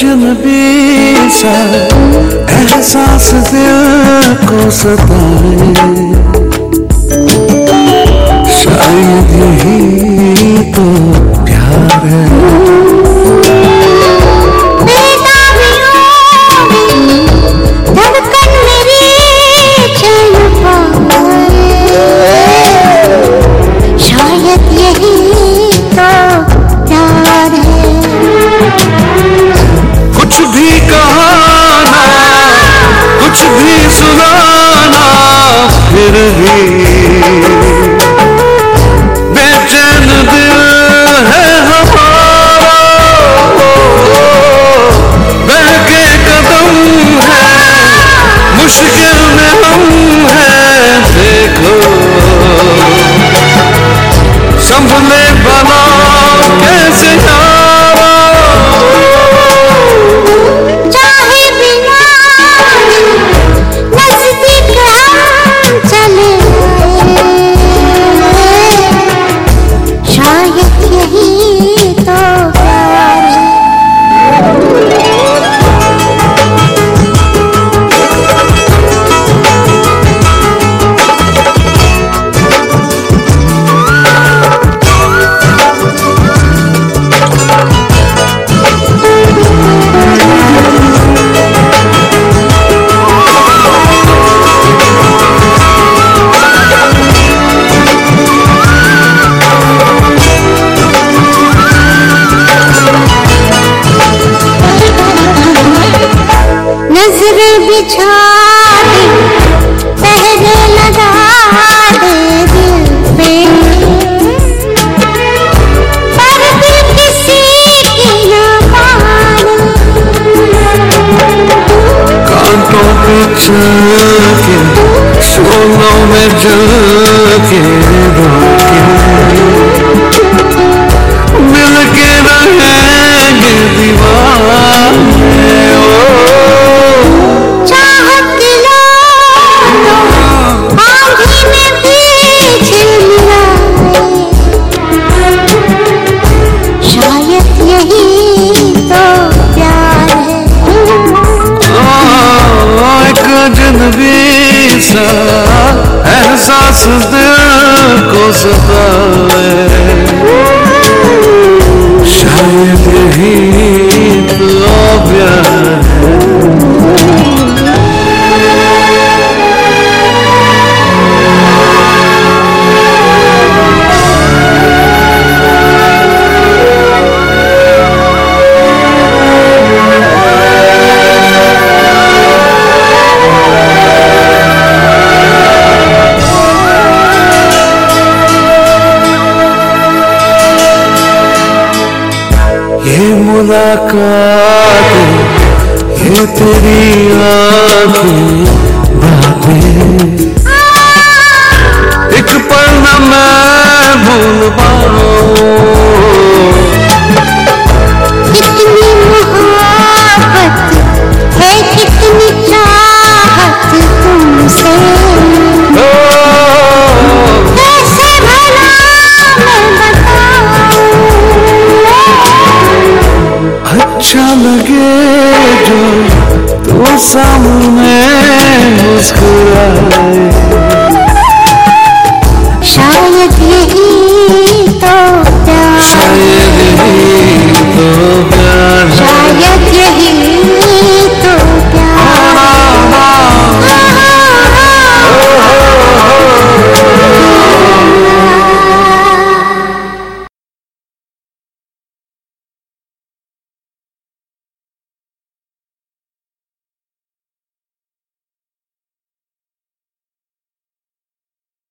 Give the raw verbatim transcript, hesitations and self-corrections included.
अजनबी सा एहसास दिल को सताए, शायद यही तो प्यार है। फिर भी बेचैन दिल है हमारा, बहके कदम है, मुश्किल में हम हैं। देखो संभले बना कैसे यारा, चाहे बिना नजदीक चले शायद यही तो प्यार है। नजर बिछा दे, पहरे लगा दे दिल पे, पर दिल किसी की ना माने। कांटों पे चल के शोलों में जल के रोके, मिल के रहेंगे दीवाने। अजनबी सा एहसास दिल को सताए, शायद यही तो प्यार है। ये मुलाकात, ये तेरी आँखें बातें, एक पल न मैं भूल पाऊं। कितनी मोहब्बत है, कितनी चाहत तुमसे, कैसे भला मैं बताऊं। अच्छा लगे जो तू सामने मुस्कुराए,